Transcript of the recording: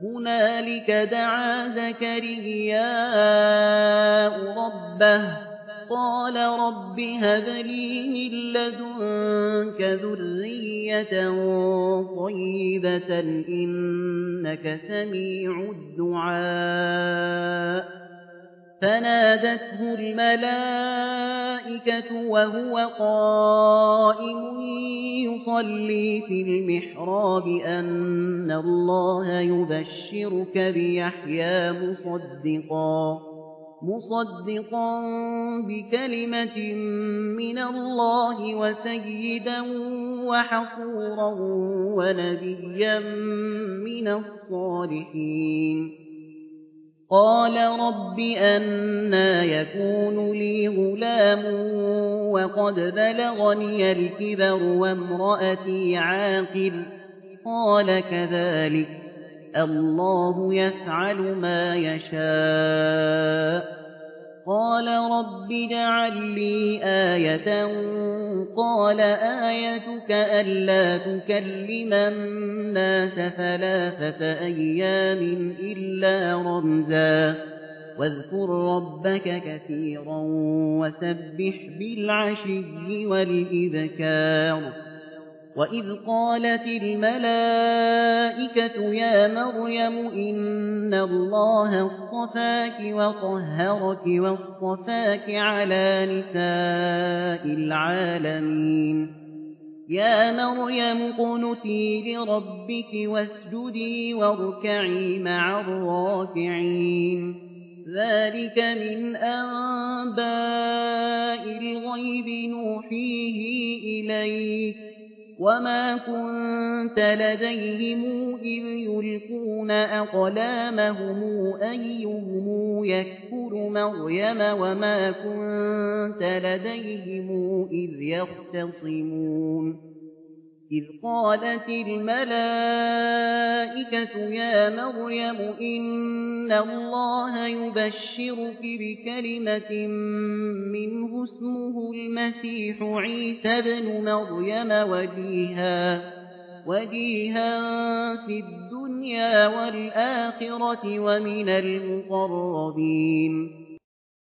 هنالك دعا زكرياء ربه قال رب هب لي من لدنك ذرية طيبة إنك سميع الدعاء فنادته الملائكة وهو قائم يصلي في المحراب أن الله يبشرك بيحيى مصدقا بكلمة من الله وسيدا وحصورا ونبيا من الصالحين قال رب أنى يكون لي غلام وقد بلغني الكبر وامرأتي عاقر قال كذلك الله يفعل ما يشاء قال رب اجعل لي آية قال آيتك ألا تكلم الناس 3 أيام إلا رمزا واذكر ربك كثيرا وسبح بالعشي والإبكار وإذ قالت الملائكة يا مريم إن الله اصطفاك وطهرك واصطفاك على نساء العالمين يا مريم اقنتي لربك واسجدي واركعي مع الراكعين ذلك من أنباء الغيب نوحيه إليك وما كنت لديهم إذ يلقون أقلامهم أيهم يكفر مريم وما كنت لديهم إذ يختصمون إذ قالت الملائكة يا مريم إن الله يبشرك بكلمة منه اسمه المسيح عيسى بن مريم وجيها في الدنيا والآخرة ومن المقربين